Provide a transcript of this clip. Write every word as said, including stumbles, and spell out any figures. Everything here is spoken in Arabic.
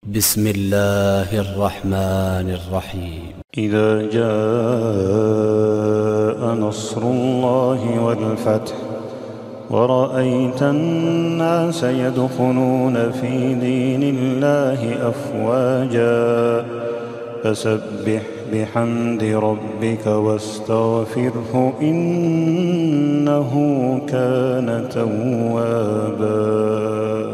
بسم الله الرحمن الرحيم. إذا جاء نصر الله والفتح ورأيت الناس يدخلون في دين الله أفواجا فسبح بحمد ربك واستغفره إنه كان توابا.